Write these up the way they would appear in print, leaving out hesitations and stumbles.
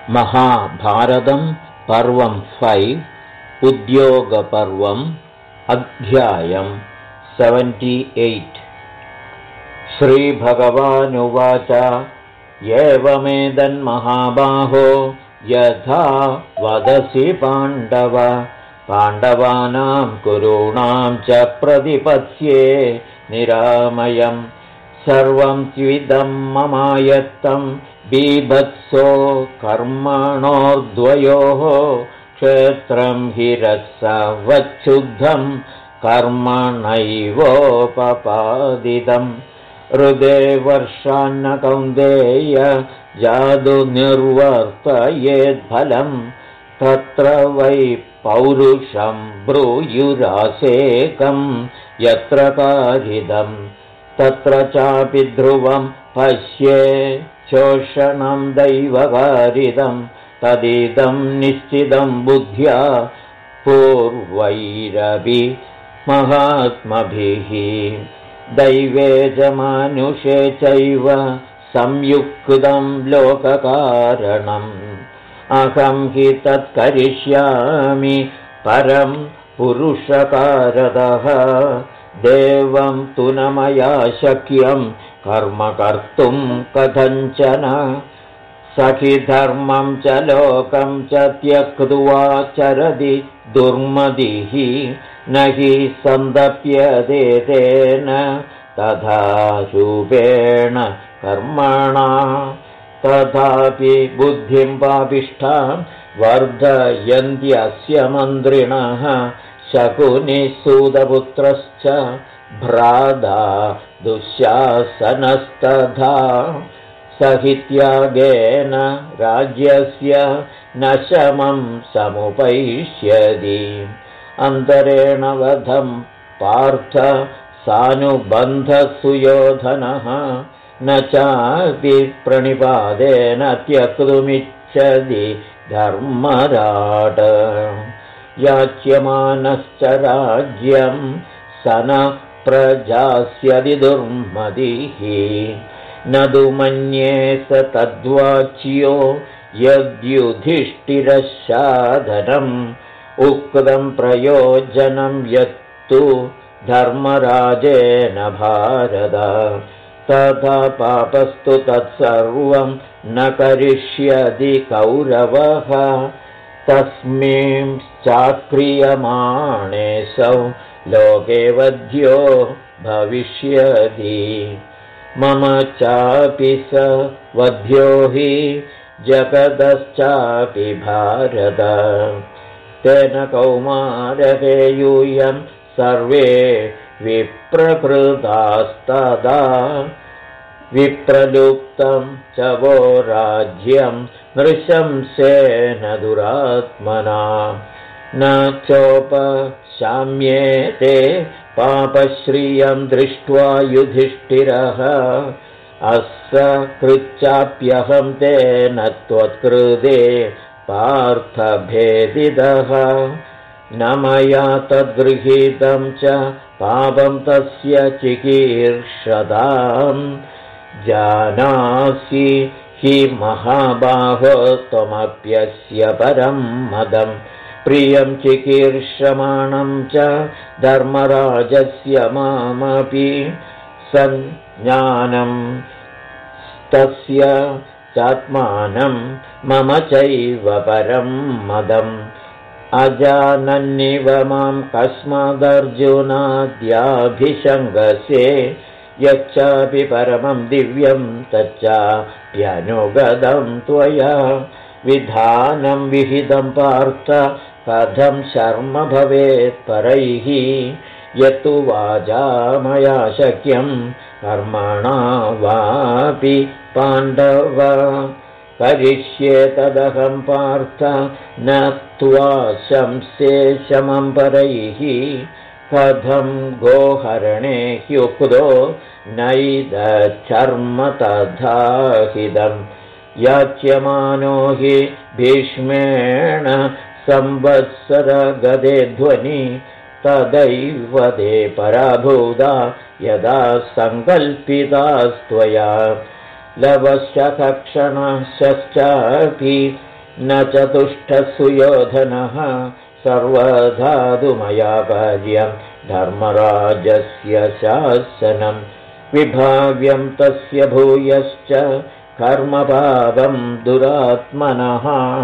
महाभारतं पर्वं 5 उद्योगपर्वम् अध्यायं 78। श्रीभगवानुवाच एवमेदन्महाबाहो यथा वदसि पाण्डव पाण्डवानां कुरूणां च प्रतिपत्स्ये निरामयम् सर्वं त्विदं ममायत्तं बीभत्सो कर्मणोर्द्वयोः क्षेत्रं हि रसवच्छुद्धं कर्मणैवोपपादितम् हृदे वर्षान्न कौन्तेय जादुनिर्वर्तयेद्फलं तत्र वै पौरुषं ब्रूयुरासेकं यत्र कारिदम् तत्र चापि ध्रुवं पश्ये शोषणं दैवकारिदं तदिदं निश्चितं बुद्ध्या पूर्वैरपि महात्मभिः दैवे च मानुषे चैव संयुक्तं लोककारणम् अहं हि तत्करिष्यामि परं पुरुषकारतः देवं तु न मया शक्यं कर्म कर्तुं कथञ्चन सखि धर्मं च लोकं च त्यक्त्वा चरति दुर्मतिः न हि सन्दप्यते तेन तथा शूपेण कर्मणा तथापि बुद्धिं पापिष्ठां वर्धयन्त्यस्य मन्त्रिणः शकुनिसूतपुत्रश्च भ्राता दुःशासनस्तथा सहित्यागेन राज्यस्य न शमं समुपैष्यति अन्तरेण वधं पार्थ सानुबन्धसुयोधनः न चापि प्रणिपादेन त्यक्तुमिच्छति धर्मराट याच्यमानश्च राज्यं स न प्रजास्यति दुर्मतिः न तु मन्ये स तद्वाच्यो यद्युधिष्ठिरशाधनम् उक्तं प्रयोजनं यत्तु धर्मराजेन भारत तथा पापस्तु तत्सर्वं न करिष्यति कौरवः तस्मिंश्चाक्रियमाणेऽसौ लोके वध्यो भविष्यति मम चापि स वध्यो हि जगदश्चापि भारत तेन कौमारके यूयं सर्वे विप्रकृतास्तदा विप्रलुप्तं च वो राज्यं नृशंसेन दुरात्मना न चोपशाम्येते पापश्रियं दृष्ट्वा युधिष्ठिरः असकृच्चाप्यहं तेन त्वत्कृते पार्थभेदितः न मया तद्गृहीतं च पापं तस्य चिकीर्षताम् जानासि हि महाबाहो त्वमप्यस्य परं मदं प्रियं चिकीर्षमाणं च धर्मराजस्य मामपि सज्ञानं तस्य चात्मानं मम चैव परं मदम् अजानन्निव मां कस्मादर्जुनाद्याभिषङ्गसे यच्चापि परमं दिव्यं तच्चाप्यनुगतं त्वया विधानं विहितं पार्थ कथं शर्म भवेत् परैः यत्तु वाचा मया शक्यं कर्मणा वापि पाण्डव करिष्ये तदहं पार्थ न त्वा शंसे शमं परैः कथं गोहरणे ह्युक्तो नैदच्छर्म तथाहिदं याच्यमानो हि भीष्मेण संवत्सरगदे ध्वनि तदैव ते पराभूता यदा सङ्कल्पितास्त्वया लवशकक्षणश्चापि न चतुष्टः सुयोधनः सर्वधातुमया कार्यं धर्मराजस्य शासनं विभाव्यं तस्य भूयश्च कर्मपापं दुरात्मनः।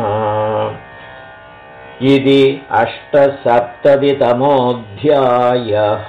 इति 78तमोऽध्यायः।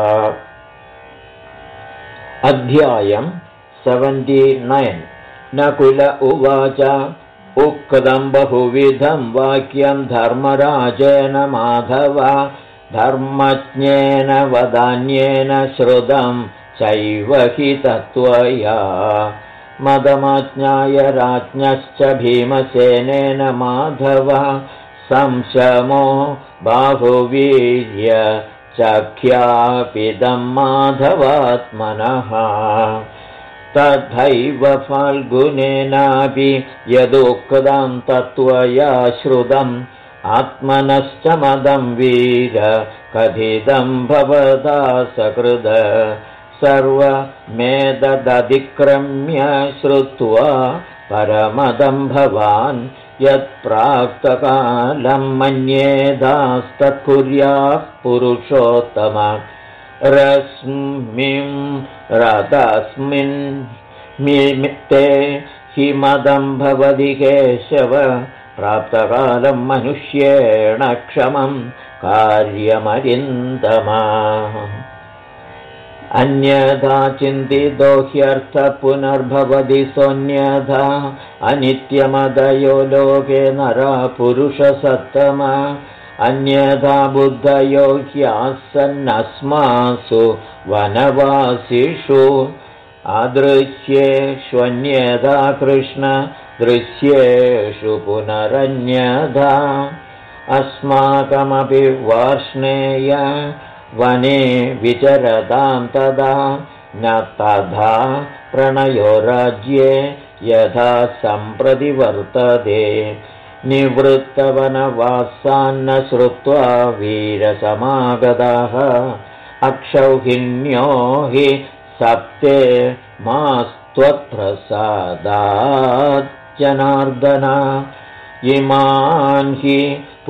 अध्यायं 79। नकुल उवाच उक्तं बहुविधं वाक्यं धर्मराजेन माधव धर्मज्ञेन वदान्येन श्रुतं चैव हि तत्त्वया मदमाज्ञाय राज्ञश्च भीमसेनेन माधव संशमो बाहुवीर्य चख्यापिदं माधवात्मनः तथैव फाल्गुनेनापि यदुक्तं तत्त्वया श्रुतम् आत्मनश्च मदं वीर कथितं भवता सकृद सर्वमेतदतिक्रम्य श्रुत्वा परमदं भवान् यत्प्राक्तकालं मन्येदास्तत्कुर्याः पुरुषोत्तम रश्मिं रतस्मिन् मिते हि मदं भवति केशव प्राप्तकालं मनुष्येण क्षमं कार्यमरिन्दमा अन्यथा चिन्तितो ह्यर्थ पुनर्भवति सोऽन्यथा अनित्यमदयो लोके नरा पुरुषसत्तमा अन्यथा बुद्धयो ह्यासन्नस्मासु वनवासिषु अदृश्येष्वन्यथा कृष्ण दृश्येषु पुनरन्यथा अस्माकमपि वार्ष्णेय वने विचरतां तदा न तथा प्रणयो राज्ये यथा सम्प्रति वर्तते निवृत्तवनवासान्न श्रुत्वा वीरसमागताः अक्षौहिण्यो हि सप्ते मास्त्वत्प्रसादात् जनार्दन इमान् हि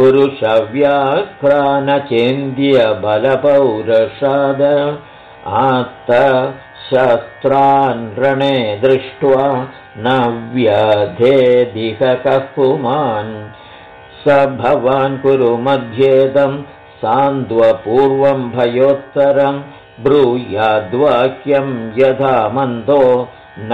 पुरुषव्याघ्रानचेन्द्यबलपौरुषाद आत्तशस्त्रान् रणे दृष्ट्वा न व्यधेदिह कः पुमान् स भवान् कुरु मध्येदं सान्द्वपूर्वं भयोत्तरं ब्रूयाद्वाक्यं यथा मन्दो न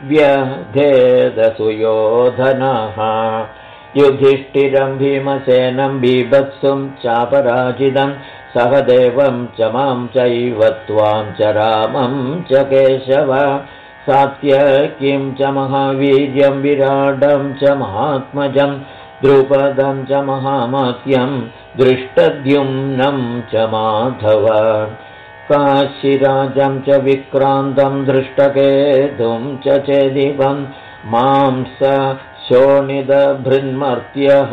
व्यधेदसुयोधनः युधिष्ठिरं भीमसेनं बीभत्सुं चापराजितं सहदेवं च मां चैव त्वां च रामं च केशव सात्यकीं च महावीर्यं विराडं च महात्मजं द्रुपदं च महामात्यं दृष्टद्युम्नं च माधव काशीराजं च विक्रान्तं दृष्टकेतुं च चेदिवं मां स शोणितभृन्मर्त्यः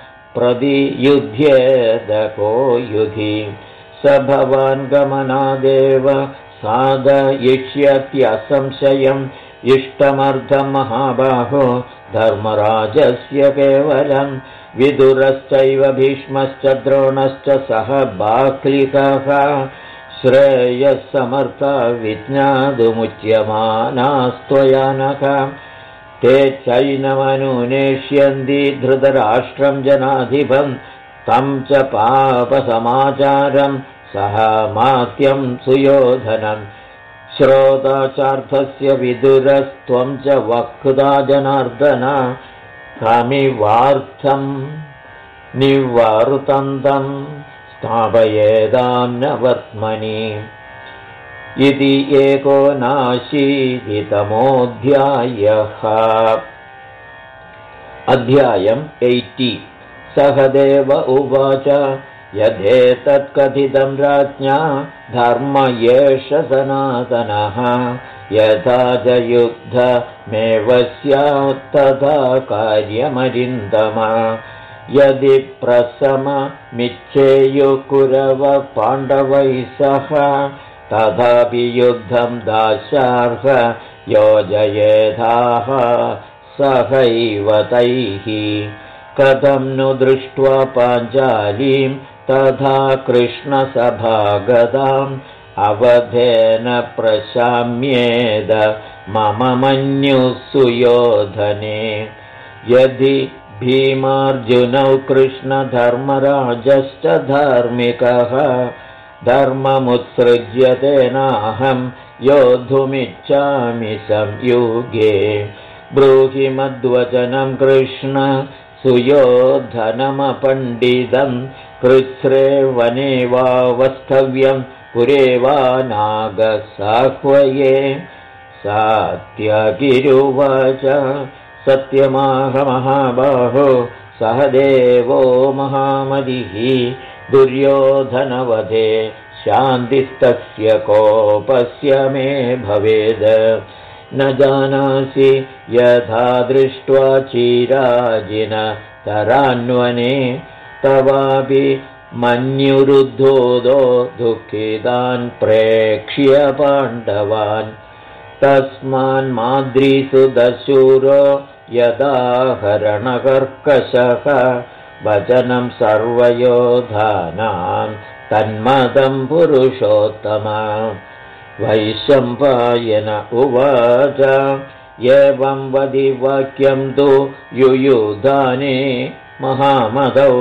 प्रतियुध्येदको युधि स भवान् गमनादेव साधयिष्यत्यसंशयम् इष्टमर्धं महाबाहो धर्मराजस्य केवलं विदुरश्चैव भीष्मश्च द्रोणश्च सह बाक्लिकः श्रेयस्समर्था विज्ञातुमुच्यमानास्त्वयानक ते चैनमनुनेष्यन्ति धृतराष्ट्रं जनाधिपं तं च पापसमाचारं सह मात्यं सुयोधनं श्रोताचार्थस्य विदुरस्त्वं च वक्ता जनार्दन कामिवार्थं निवर्तन्तं स्थापयेदां न वर्त्मनि इति 79तमोऽध्यायः। अध्यायम् 80। सहदेव उवाच यदेतत्कथितं राज्ञा धर्म एष सनातनः यथा च युद्धमेव स्यात् तथा कार्यमरिन्दम यदि प्रशममिच्छेयुः कुरवः पाण्डवैः सह तथापि युद्धं दास्यार्ह योजयेथाः सहैव तैः कथं नु दृष्ट्वा पाञ्चालीं तथा कृष्णसभागताम् अवधेन प्रशाम्येद मम मन्युः सुयोधने। यदि भीमार्जुनौ कृष्णधर्मराजश्च धार्मिकः धर्ममुत्सृज्य तेनाहं योद्धुमिच्छामि संयुगे। ब्रूहि मद्वचनं कृष्ण सुयोधनमपण्डितं कृच्छ्रे वने वा वस्तव्यं पुरे वा नागसाह्वये। सात्यगिरुवाच सत्यमाह महाबाहो सहदेवो महामतिः दुर्योधनवधे शान्तिस्तस्य कोपस्य मे भवेद। न जानासि यथा दृष्ट्वा चिराजिन तरान्वने तवापि मन्युरुद्धोदो दुःखितान् प्रेक्ष्य पाण्डवान्। तस्मान्माद्रीसुदशूरो यदाहरणकर्कशः वचनं सर्वयोधानां तन्मतं पुरुषोत्तम। वैशम्पायन उवाच एवं वदि वाक्यं तु युयुधाने महामदौ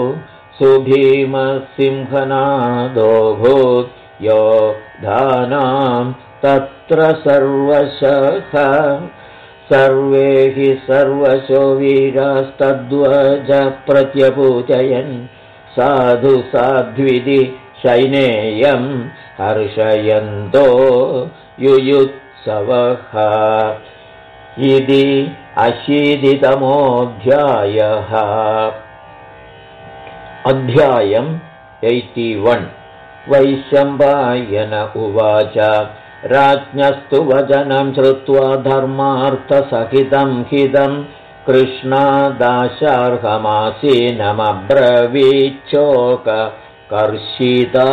सुभीमसिंहनादोऽभूत् योधानां तत्र सर्वशः। सर्वे हि सर्वशो वीरास्तद्वज प्रत्यपूजयन् साधु साध्विति शैनेयं हर्षयन्तो युयुत्सवः। इति 80तमोऽध्यायः। अध्यायम् 81। वैशम्पायन उवाच राज्ञस्तु वचनं श्रुत्वा धर्मार्थसहितं हितं कृष्णादाशार्हमासीनमब्रवीच्छोककर्षिता।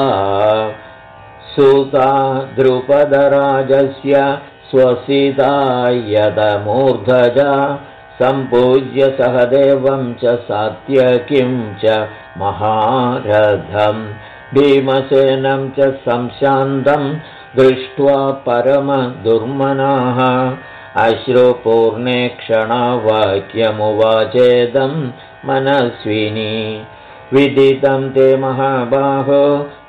सुता द्रुपदराजस्य स्वसिता यदमूर्धजा सम्पूज्य सहदेवं च सात्यकिं च महारथं भीमसेनं च संशान्तं दृष्ट्वा परमदुर्मनाः अश्रुपूर्णे क्षणवाक्यमुवाचेदं मनस्विनी। विदितं ते महाबाहो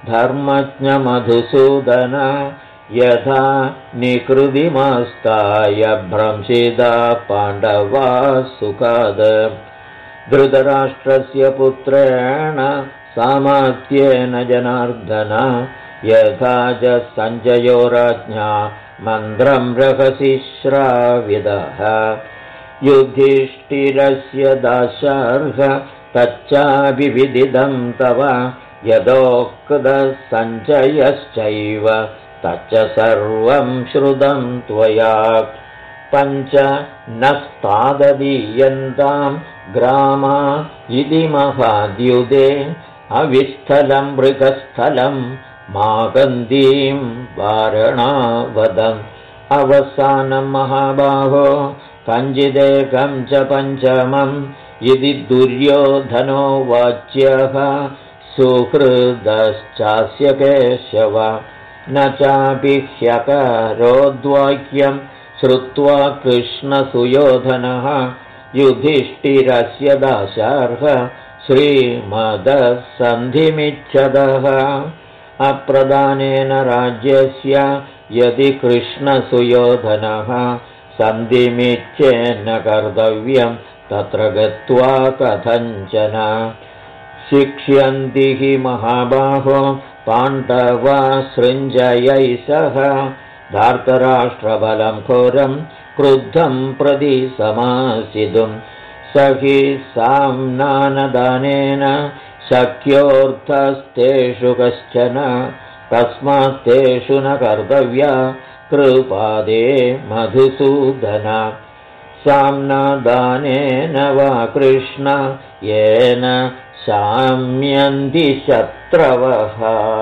धर्मज्ञमधुसूदन यथा निकृतिमास्ताय भ्रंशिता पाण्डवाः सुखाद। धृतराष्ट्रस्य पुत्रेण सामर्थ्येन जनार्दन यथा च सञ्जयो राज्ञा मन्त्रं रहसि श्राविदः। युधिष्ठिरस्य दाशार्ह तच्चाभिविदितं तव यदोक्तः सञ्जयश्चैव तच्च सर्वं श्रुतं त्वया। पञ्च नस्ताददीयन्तां ग्रामा इति महाद्युते अविस्थलं मृगस्थलं मागन्धीं वारणावदम्। अवसानं महाबाहो कञ्चिदेकं च पञ्चमम् इति दुर्योधनो वाच्यः सुहृदश्चास्य केशव। न चापि ह्यकरोद्वाक्यं श्रुत्वा कृष्णसुयोधनः युधिष्ठिरस्य दाशार्ह श्रीमदः सन्धिमिच्छदः। अप्रदानेन राज्यस्य यदि कृष्णसुयोधनः सन्धिमिच्छेन्न कर्तव्यं तत्र गत्वा कथञ्चन। शिक्ष्यन्ति हि महाबाहो पाण्डवा सृञ्जयै सह धार्तराष्ट्रबलं घोरं क्रुद्धं प्रति समासितुं। स हि साम्नानदानेन शक्योऽर्थस्तेषु कश्चन तस्मात्तेषु न कर्तव्या कृपादे मधुसूदन। साम्नादानेन वा कृष्ण येन शाम्यन्ति शत्रवः।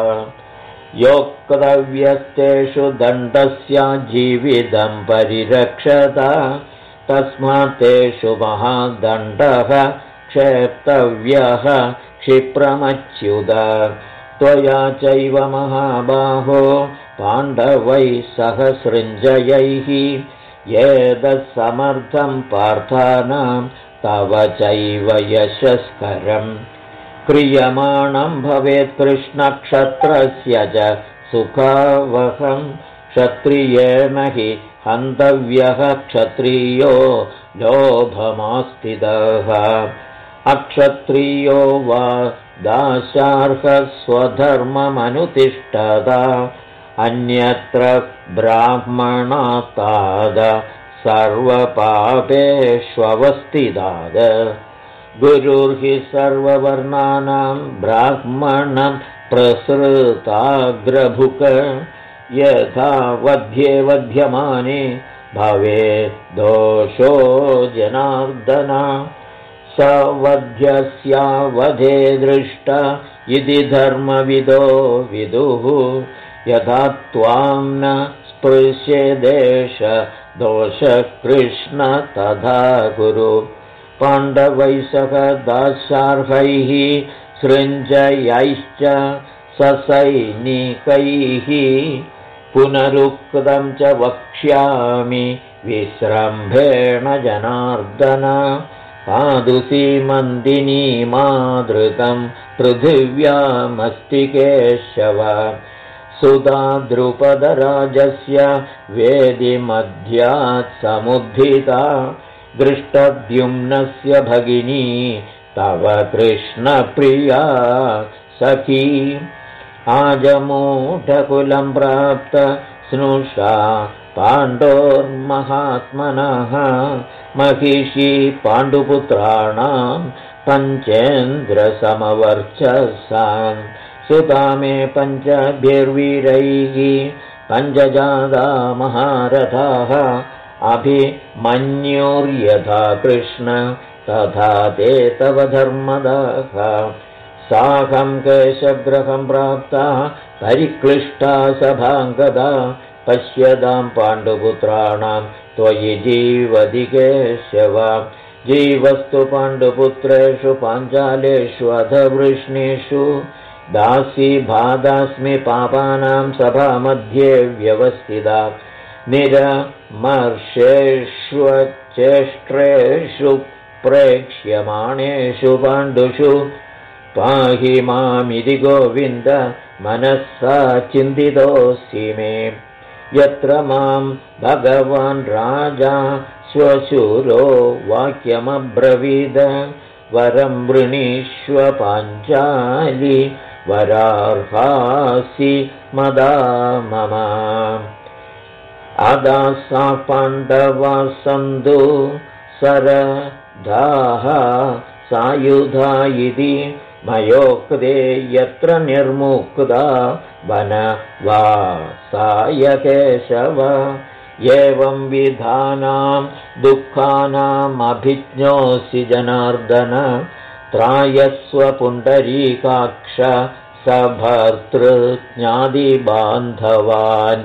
योक्तव्यस्तेषु दण्डस्य जीवितं परिरक्षत तस्मात् तेषु महादण्डः क्षेप्तव्यः क्षिप्रमच्युत त्वया चैव महाबाहो पाण्डवैः सह सृञ्जयैः एतत्समर्थं पार्थानां तव चैव यशस्करम् क्रियमाणं भवेत् कृष्णक्षत्रस्य च सुखावहं क्षत्रियेण हि हन्तव्यः क्षत्रियो लोभमास्तिदः अक्षत्रियो वा दाशार्हः स्वधर्ममनुतिष्ठता अन्यत्र ब्राह्मणात्ताद सर्वपापेष्वस्थिताद गुरुर्हि सर्ववर्णानां ब्राह्मणं प्रसृताग्रभुक यथा वध्ये वध्यमाने भवेत् दोषो जनार्दन सवध्यस्यावधे दृष्ट इति धर्मविदो विदुः यथा त्वां न स्पृश्येदेश दोषः कृष्ण तथा कुरु पाण्डवैः सह दाशार्हैः सृञ्जयैश्च ससैनिकैः पुनरुक्तं च वक्ष्यामि विस्रम्भेण जनार्दन पादु सीमन्दिनी मादृतं पृथिव्यामस्ति केशव सुधा द्रुपदराजस्य वेदिमध्यात् समुद्धिता दृष्टद्युम्नस्य भगिनी तव कृष्णप्रिया सखी आजमूढकुलं प्राप्त स्नुषा पाण्डोर्महात्मनः महिषी पाण्डुपुत्राणां पञ्चेन्द्रसमवर्चसां सुतामे पञ्चभिर्वीरैः पञ्चजादा महारथाः अभिमन्युर्यथा कृष्ण तथा ते तव धर्मदाः साकं केशग्रहं प्राप्ता परिक्लिष्टा सभाङ्गदा पश्यतां पाण्डुपुत्राणां त्वयि जीवति केशव जीवस्तु पाण्डुपुत्रेषु पाञ्चालेषु अधवृष्णीषु दासी बाधास्मि पापानां सभामध्ये व्यवस्थिता निरमर्षेष्वचेष्ट्रेषु प्रेक्ष्यमाणेषु पाण्डुषु पाहि मामिति गोविन्द मनसा चिन्तितोऽसि मे यत्र मां भगवान् राजा श्वशूरो वाक्यमब्रवीद वरं वृणीष्व पाञ्चाली वरार्हासि मदा मम अदासा पाण्डवा सन्तु सरदाः सायुधा इति मयोक्ते यत्र निर्मुक्ता वनवासाय केशव एवं विधानां दुःखानामभिज्ञोऽसि जनार्दन त्रायस्व पुण्डरीकाक्ष सभर्तृज्ञादिबान्धवान्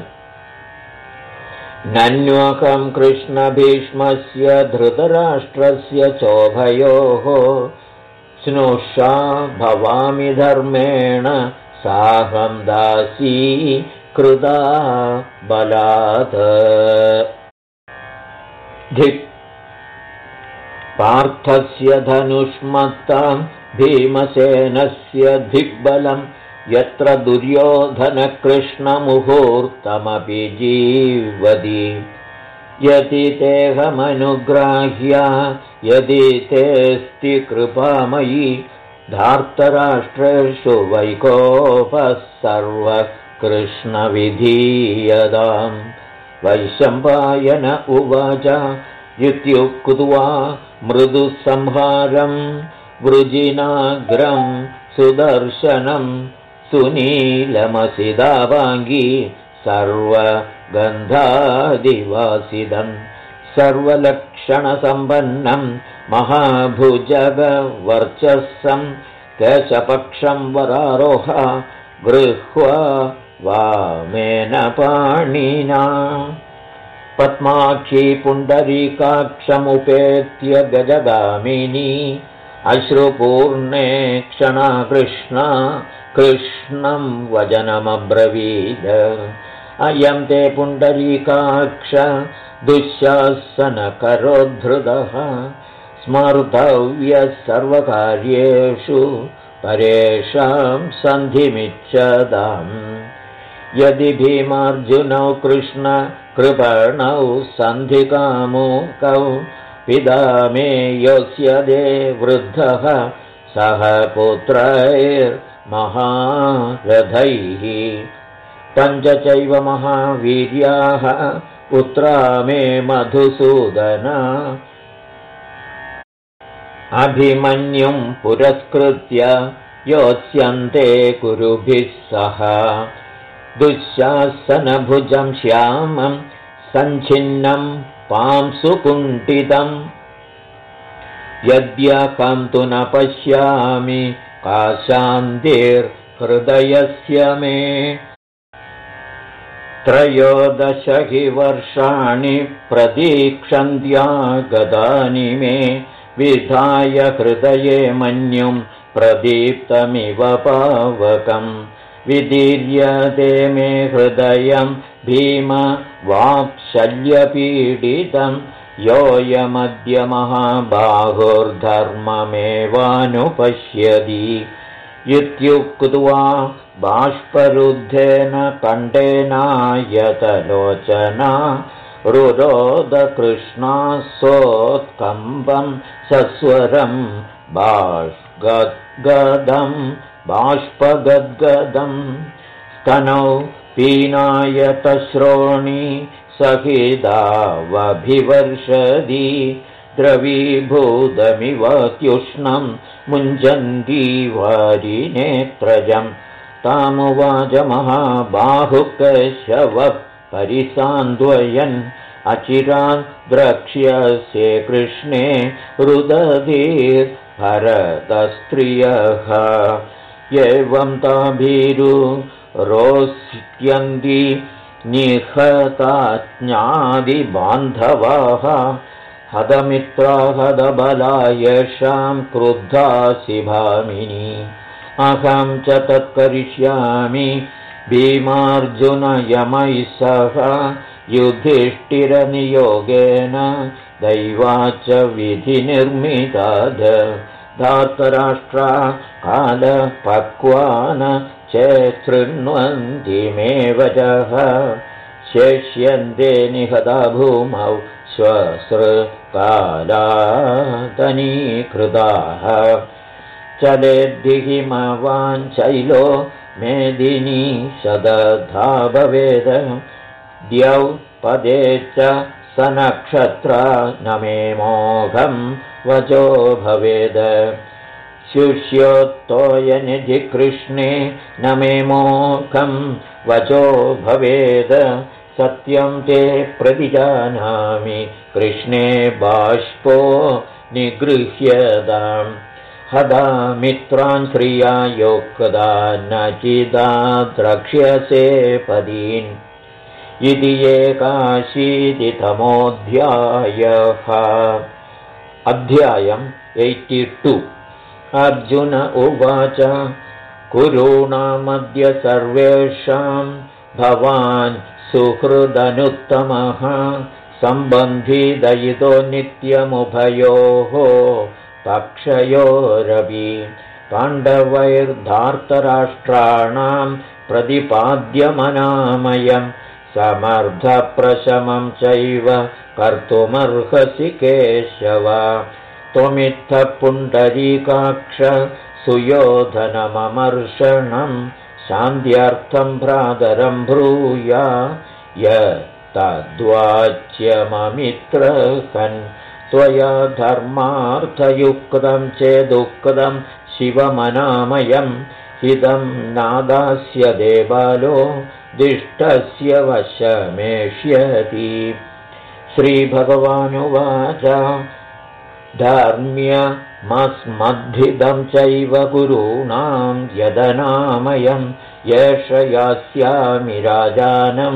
नन्वकं कृष्णभीष्मस्य धृतराष्ट्रस्य चोभयोः स्नुषा भवामि धर्मेण साहं दासी कृता बलात् धिक् पार्थस्य धनुष्मत्तां भीमसेनस्य धिग्बलं यत्र दुर्योधनकृष्णमुहूर्तमपि जीवति यदि तेऽहमनुग्राह्य यदि तेऽस्ति कृपामयी धार्तराष्ट्रेषु वैकोपः सर्वः कृष्णविधीयताम् वैशम्पायन उवाच इत्युक्त्वा मृदुसंहारं वृजिनाग्रं सुदर्शनं सुनीलमसिदावाङ्गी सर्वगन्धादिवासिदं सर्वलक्षणसम्पन्नं महाभुजगवर्चस्सं केशपक्षं वरारोह गृह्वा वामेन पाणिना पद्माक्षी पुण्डरीकाक्षमुपेत्य गजगामिनी अश्रुपूर्णे क्षणा कृष्णा कृष्णं वचनमब्रवीद अयं ते पुण्डरीकाक्ष दुःशासनकरोद्धृतः स्मर्तव्यः सर्वकार्येषु परेषां सन्धिमिच्छताम् यदि भीमार्जुनौ कृष्णकृपणौ सन्धिकामुकौ पिता मे योत्स्यते वृद्धः सह पुत्रैर्महारथैः पञ्च चैव महावीर्याः पुत्रा मे मधुसूदन अभिमन्युं पुरस्कृत्य योत्स्यन्ते कुरुभिः सह दुःशासनभुजं श्यामं सञ्छिन्नं पांसुकुण्ठितम् यद्यहं तु न पश्यामि का शान्तिर्हृदयस्य मे त्रयोदश हि वर्षाणि प्रतीक्षन्त्यागतानि मे विधाय हृदये मन्युं प्रदीप्तमिव पावकम् विदीर्यते मे हृदयं भीमवात्सल्यपीडितं योऽयमद्य महाबाहुर्धर्ममेवानुपश्यति इत्युक्त्वा बाष्परुद्धेन कण्ठेनायतलोचना रुरोदकृष्णा सोत्कम्पं सस्वरं बाष्पगद्गदं स्तनौ पीनायतश्रोणी सहितावभिवर्षति द्रवीभूतमिवत्युष्णं मुञ्जन्ती वारिनेत्रजं तामुवाच महाबाहुकेशवः परिसान्द्वयन् अचिरान् द्रक्ष्यसे कृष्णे रुदधीर्भरतस्त्रियः एवं ताभीरुरोस्यन्ति निहताज्ञादिबान्धवाः हतमित्रा हतबला येषां क्रुद्धासि भामिनी अहं च तत्करिष्यामि भीमार्जुनयमैः सह युधिष्ठिरनियोगेन दैवाच विधिनिर्मिताद धार्तराष्ट्रा कालपक्वान् चेच्छृण्वन्ति मे वचः शेष्यन्ते निहता भूमौ स्वसृकालादनीकृताः चलेद्धिमवान् शैलो मेदिनी सदधा भवेद द्यौ पदे च सनक्षत्रा न मे मोघं वचो भवेद शुष्योत्तोयनिधि कृष्णे न मे मोघं वचो भवेद सत्यं ते प्रतिजानामि कृष्णे बाष्पो निगृह्यताम् हदा मित्रान् श्रिया योक्ता न चिदा द्रक्ष्यसे पदीन् इति एकाशीतितमोऽध्यायः अध्यायम् 82 अर्जुन उवाच कुरूणामद्य सर्वेषां भवान् सुहृदनुत्तमः सम्बन्धी दयितो नित्यमुभयोः पक्षयोरपि पाण्डवैर्धार्तराष्ट्राणां प्रतिपाद्यमनामयं समर्थप्रशमं चैव कर्तुमर्हसि केशव त्वमित्थः पुण्डरीकाक्ष सुयोधनममर्षणं शान्त्यर्थं भ्रातरं ब्रूया यत्तद्वाच्यममित्रहन् त्वया धर्मार्थयुक्तं चेदुक्तं शिवमनामयं हितं नादास्यते बालो दिष्टस्य वशमेष्यति श्रीभगवानुवाच धर्म्यमस्मद्धिदं चैव गुरूणां यदनामयं येष यास्यामि राजानं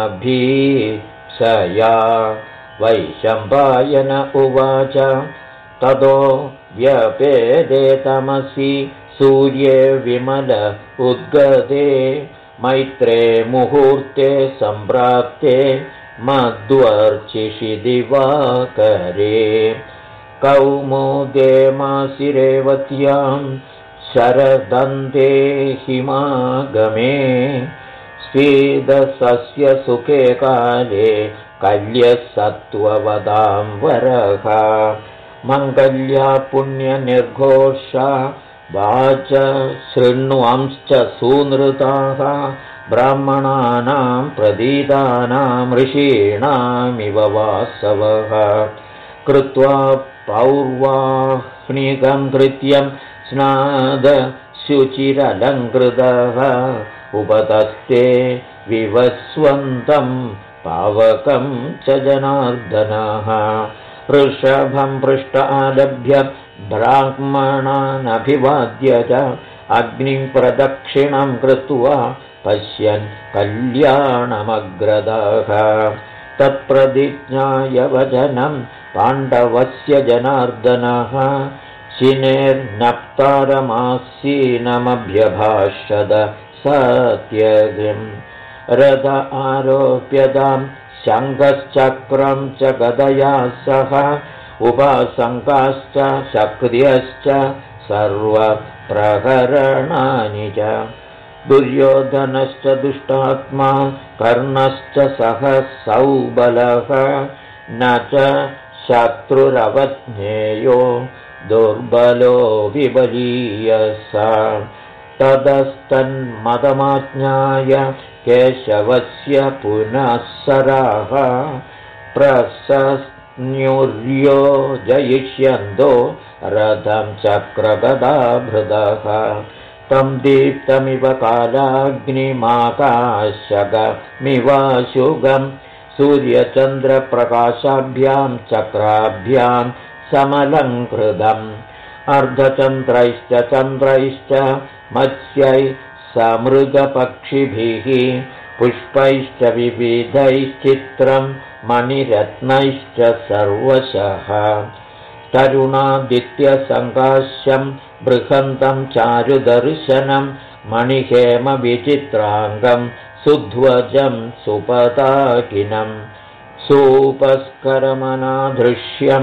धृतराष्ट्रमभीप्सया वैशम्पायन उवाच ततो व्यपेदे तमसि सूर्ये विमल उद्गते मैत्रे मुहूर्ते सम्प्राप्ते मध्वर्चिषि दिवाकरे कौमुदे मासि रेवत्यां शरदन्ते हिमागमे स्वीदसस्य सुखे काले कल्यसत्त्ववदां वरः मङ्गल्या पुण्यनिर्घोषा वाच शृण्वंश्च सूनृताः ब्राह्मणानां प्रदीतानां ऋषीणामिव वासवः कृत्वा पौर्वाह्निकं कृत्यं स्नादशुचिरलङ्कृतः उपतस्ते विवस्वन्तं पावकं च जनार्दनः वृषभं पृष्ठ आलभ्य ब्राह्मणानभिवाद्य च अग्निं प्रदक्षिणं कृत्वा पश्यन् कल्याणमग्रदः तत्प्रतिज्ञाय वचनं पाण्डवस्य जनार्दनः शिनेर्नप्तारमासीनमभ्यभाषद सत्यगिं रथ आरोप्यतां शङ्खश्चक्रं च गदया सह उपासङ्गाश्च शक्र्यश्च सर्वप्रहरणानि च दुर्योधनश्च दुष्टात्मा कर्णश्च सहसौबलः न च शत्रुरवज्ञेयो दुर्बलो विबलीयसा ततस्तन्मदमाज्ञाय केशवस्य पुनः सराः प्रसन्युर्यो जयिष्यन्तो रथं चक्रगदाभृतः तं दीप्तमिव कालाग्निमाकाशगमिवाशुगं सूर्यचन्द्रप्रकाशाभ्यां चक्राभ्यां समलङ्कृतम् अर्धचन्द्रैश्च चन्द्रैश्च मत्स्यै समृगपक्षिभिः पुष्पैश्च विविधैश्चित्रं मणिरत्नैश्च सर्वशः तरुणादित्यसङ्काश्यं बृहन्तं चारुदर्शनं मणिहेमविचित्राङ्गं सुध्वजं सुपताकिनं सूपस्करमनादृश्यं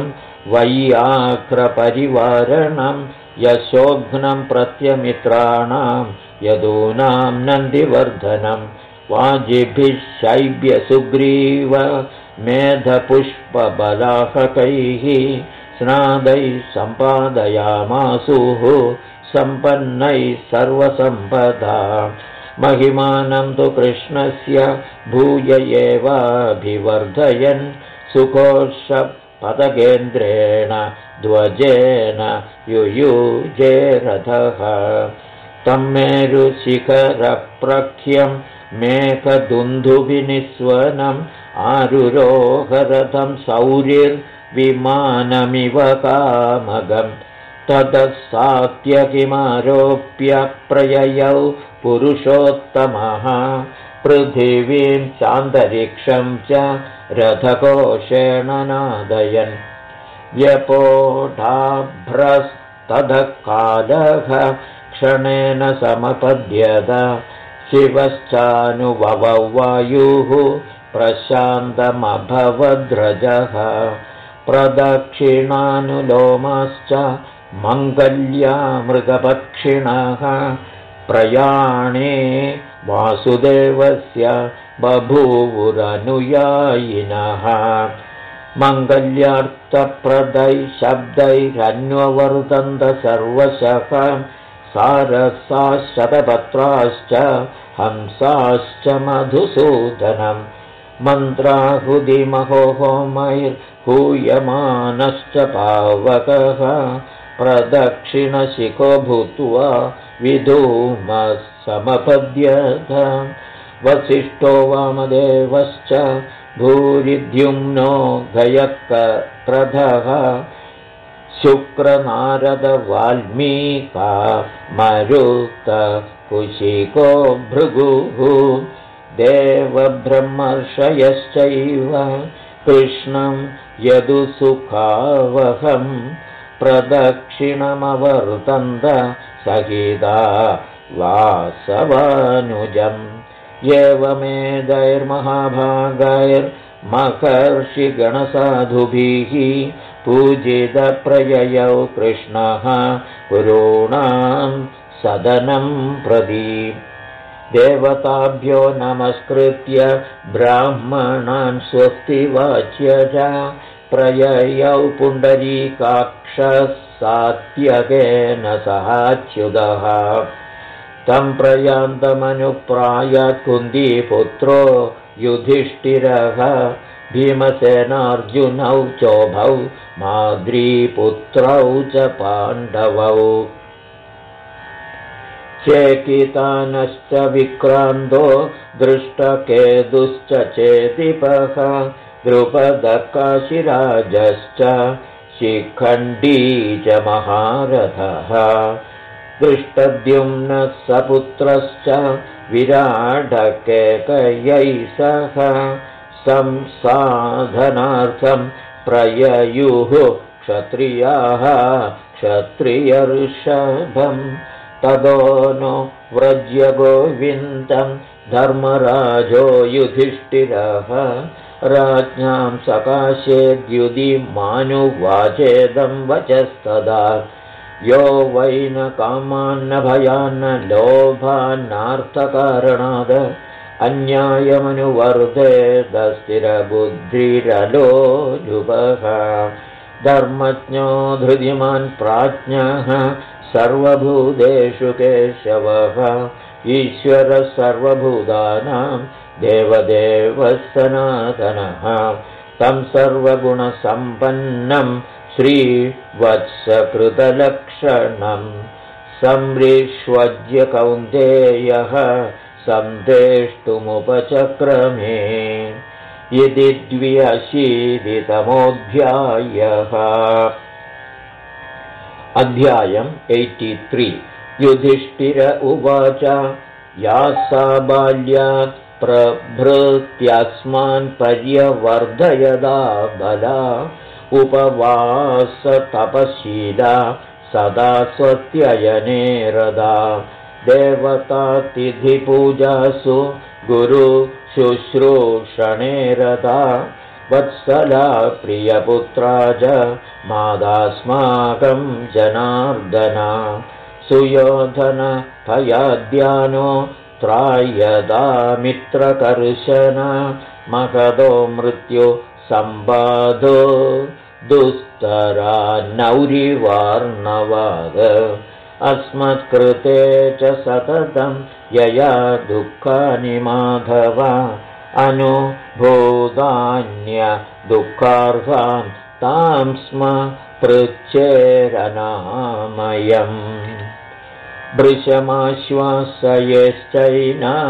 वैयाघ्रपरिवारणं यशोघ्नं प्रत्यमित्राणां यदूनां नन्दिवर्धनं वाजिभिः शैब्यसुग्रीव मेधपुष्पबलाहकैः स्नादैः सम्पादयामासुः सम्पन्नैः सर्वसम्पदा महिमानं तु कृष्णस्य भूय एवाभिवर्धयन् सुघोषपदकेन्द्रेण ध्वजेन युयुजे रथः तं मेरुशिखरप्रख्यं मेघदुन्दुभिनिस्वनम् आरुरोहरथं सौरिर्विमानमिव कामगम् ततः सात्यकिमारोप्य प्रययौ पुरुषोत्तमः पृथिवीं चान्तरिक्षं च रथकोशेन नादयन् व्यपोढाभ्रस्ततः कालः क्षणेन समपद्यत शिवश्चानुभवौ वायुः प्रशान्तमभवद्रजः प्रदक्षिणानुलोमाश्च मङ्गल्या मृगपक्षिणः प्रयाणे वासुदेवस्य बभूवुरनुयायिनः मङ्गल्यार्थप्रदै शब्दैरन्ववर्तन्त सर्वशः सारसाः शतपत्राश्च हंसाश्च मधुसूदनं मन्त्राहुतिमहोहोमैर्हूयमानश्च पावकः प्रदक्षिणशिखो भूत्वा विधूमः समपद्यत वसिष्ठो वामदेवश्च भूरिद्युम्नो गयक्रधः शुक्रनारदवाल्मीका मरुत्कुशिको भृगुः देवब्रह्मर्षयश्चैव कृष्णं यदुसुखावहं प्रदक्षिणमवर्तन्त सहिता वासवानुजम् एवमेदैर्महाभागैर्महर्षिगणसाधुभिः पूजितप्रययौ कृष्णः गुरूणां सदनं प्रति देवताभ्यो नमस्कृत्य ब्राह्मणान् स्वस्तिवाच्य च प्रययौ पुण्डरीकाक्षः सात्यकेन सहाच्युतः तं प्रयान्तमनुप्रायात् कुन्तीपुत्रो युधिष्ठिरः भीमसेनार्जुनौ चोभौ माद्रीपुत्रौ च पाण्डवौ चेकितानश्च विक्रान्तो दृष्टकेतुश्च चेदिपः द्रुपदकाशिराजश्च शिखण्डी च महारथः दृष्टद्युम्नः सपुत्रश्च विराटकेकयै सह संसाधनार्थं प्रययुः क्षत्रियाः क्षत्रियऋषभम् ततो नो व्रज्य गोविन्दं धर्मराजो युधिष्ठिरः राज्ञां सकाशेद्युधिमानुवाचेदं वचस्तदा यो वै न कामान्न भयान्न लोभान्नार्थकारणाद् अन्यायमनुवर्धेदस्थिरबुद्धिरलोलुभः धर्मज्ञो धृतिमान् प्राज्ञः सर्वभूतेषु केशवः ईश्वरः सर्वभूतानां देवदेवः सनातनः तं सर्वगुणसम्पन्नं श्रीवत्सकृतलक्षणं सम्रिष्वज्य कौन्तेयः सन्देष्टुमुपचक्रमे इति 82तमोऽध्यायः। अध्यायम् 83। युधिष्ठिर उवाच या सा बाल्यात् प्रभृत्यस्मान् पर्यवर्धयदा बला उपवासतपशीला सदा स्वत्ययने रदा देवतातिथिपूजासु गुरुशुश्रूषणे रदा वत्सला प्रियपुत्रा च मादास्माकं जनार्दना सुयोधन भयाद्यानो त्रायदा मित्रकर्शन महदो मृत्यु संबाधो दुस्तरा नौरिवार्णवाद अस्मत्कृते च सततं यया दुःखानि माधव अनुभूतान्य दुःखार्हान् तां स्म पृच्छेरनामयम् भृशमाश्वासयेश्चैनां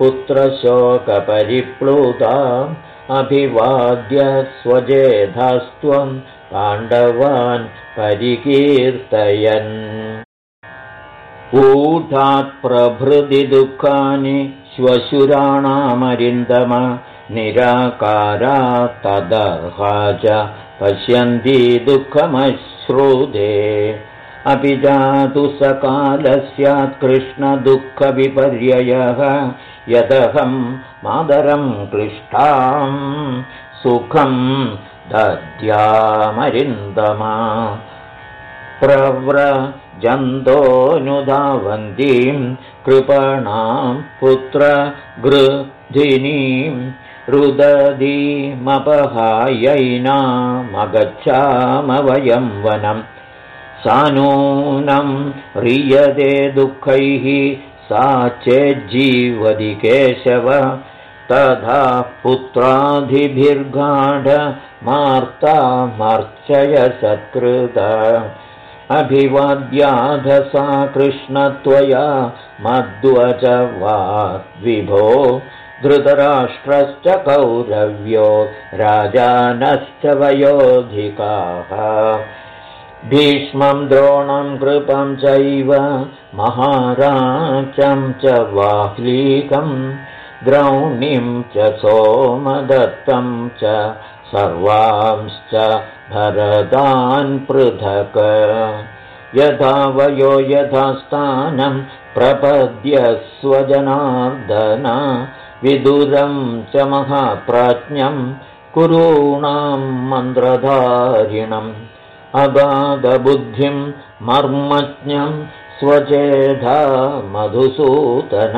पुत्रशोकपरिप्लुताम् अभिवाद्य स्वजेधास्त्वं पाण्डवान् परिकीर्तयन् ऊढात् प्रभृति दुःखानि श्वशुराणामरिन्दम निराकारात् तदर्हा च पश्यन्ति दुःखमश्रुते अपि जातु सकालस्यात् कृष्णदुःखविपर्ययः यदहं मातरं क्लिष्टां सुखं दद्यामरिन्दमा प्रव्रजन्तोऽनुधावन्तीं कृपणां पुत्रगृधिनीं रुदधीमपहायैनामगच्छाम वयं वनं सा नूनं ह्रियते दुःखैः सा चेज्जीवति केशव तथा पुत्रादिभिर्गाढमार्तामर्चय सत्कृत अभिवाद्याधसा कृष्णत्वया मध्वजवात् विभो धृतराष्ट्रश्च कौरव्यो राजानश्च वयोधिकाः भीष्मं द्रोणं कृपं चैव महाराजं च वाह्लीकं द्रौणीं च सोमदत्तं च सर्वांश्च भरतान् पृथक् यथा वयो यथा स्थानं प्रपद्यस्वजनार्दन विदुरं च महाप्राज्ञं कुरूणां मन्त्रधारिणम् अगाधबुद्धिं मर्मज्ञं स्वचेधा मधुसूदन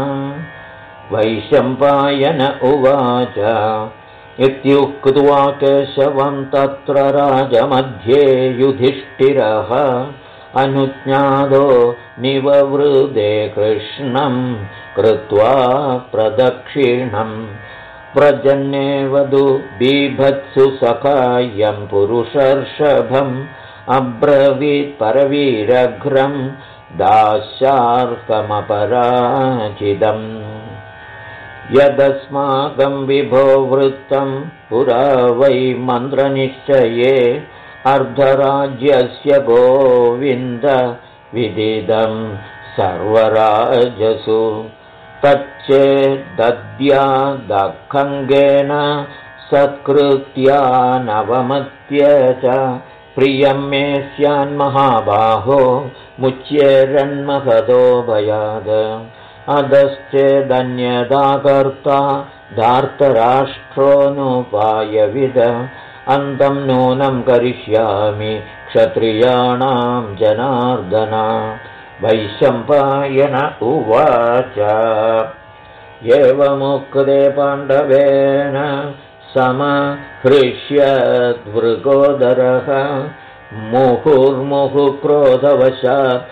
वैशम्पायन उवाच इत्युक्त्वा केशवं तत्र राजमध्ये युधिष्ठिरः अनुज्ञातो निववृदे कृष्णं कृत्वा प्रदक्षिणम् व्रजन्नेवदु बीभत्सु सखायं पुरुषर्षभम् अब्रवीत् परवीरघ्रं दास्यार्कमपराजितम् यदस्माकं विभो वृत्तं पुरा वै मन्त्रनिश्चये अर्धराज्यस्य गोविन्द विदिदं सर्वराजसु तच्चेदद्यादखङ्गेन सत्कृत्या नवमत्य च प्रियं मे स्यान्महाबाहो मुच्येरन्महतो भयाद अधश्चेदन्यदाकर्ता धार्तराष्ट्रोऽनुपायविद अन्तं नूनं करिष्यामि क्षत्रियाणां जनार्दन वैशम्पायन उवाच एवमुक्ते पाण्डवेन समहृष्यद्वृकोदरः मुहुर्मुहुक्रोधवशात्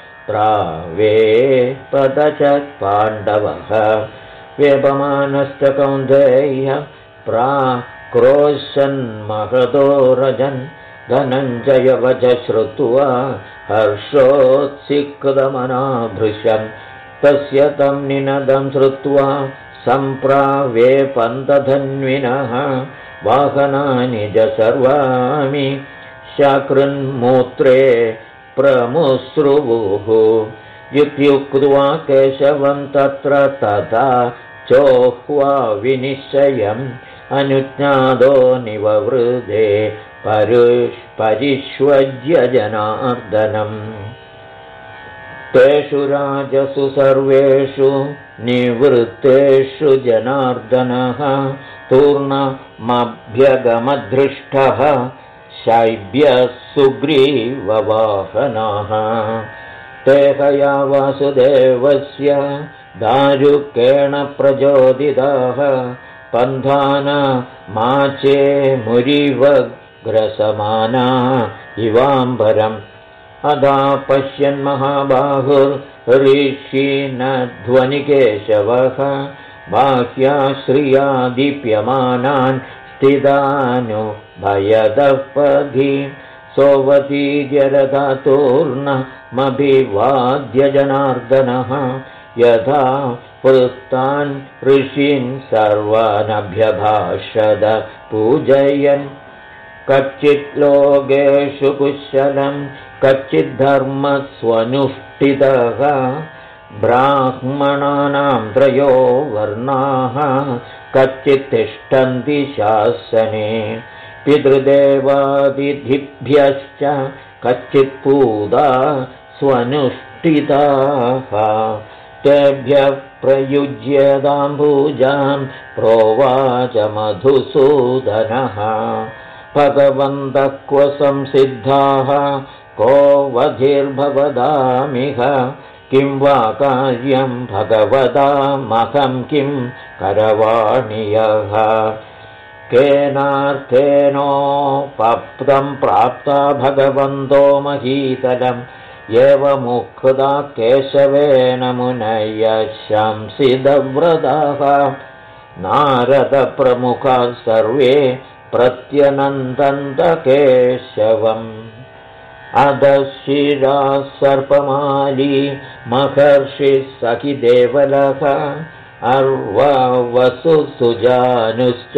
प्रावेपतचत् पाण्डवः वेपमानश्च कौन्तेय प्राक्रोशन्महतो रजन् धनञ्जयवच श्रुत्वा हर्षोत्सिक्तमनाभृशन् तस्य तं निनदं श्रुत्वा सम्प्रावेपन्तधन्विनः वाहनानि च सर्वाणि शकृन्मूत्रे प्रमुश्रुवुः इत्युक्त्वा केशवं तत्र तथा चोह्वा विनिश्चयम् अनुज्ञातो निववृदे परिष्वज्य जनार्दनम् तेषु राजसु सर्वेषु निवृत्तेषु जनार्दनः तूर्णमभ्यगमदृष्टः शैब्यः सुग्रीववाहनाः तेहया वासुदेवस्य दारुकेण प्रचोदिताः पन्थानमाचे मुरिवग्रसमाना इवाम्बरम् अधा पश्यन्महाबाहुर्ऋषीनध्वनिकेशवः बाह्याश्रिया स्थितानुभयदः पथि सोऽवतीर्यरधातूर्णमभिवाद्य जनार्दनः यथा पृत्तान् ऋषीन् सर्वानभ्यभाषद पूजयन् कच्चित् लोकेषु कुशलं कच्चिद्धर्मस्वनुष्ठितः ब्राह्मणानां त्रयो वर्णाः कच्चित् तिष्ठन्ति शासने पितृदेवादिभिभ्यश्च कच्चित् पूजा स्वनुष्ठिताः तेभ्यः प्रयुज्यताम्बूजां प्रोवाच मधुसूदनः भगवन्तः क्व संसिद्धाः को वधिर्भवदामिह किं वा कार्यं भगवतामहं किं करवाणियः केनार्थेनोपप्तं प्राप्ता भगवन्तो महीतलम् एवमुक्ता केशवेन मुनयः शंसितव्रताः नारदप्रमुखाः सर्वे प्रत्यनन्दन्त केशवम् अधशिरा सर्पमाली महर्षिः सखिदेवलः अर्वावसुसुजानुश्च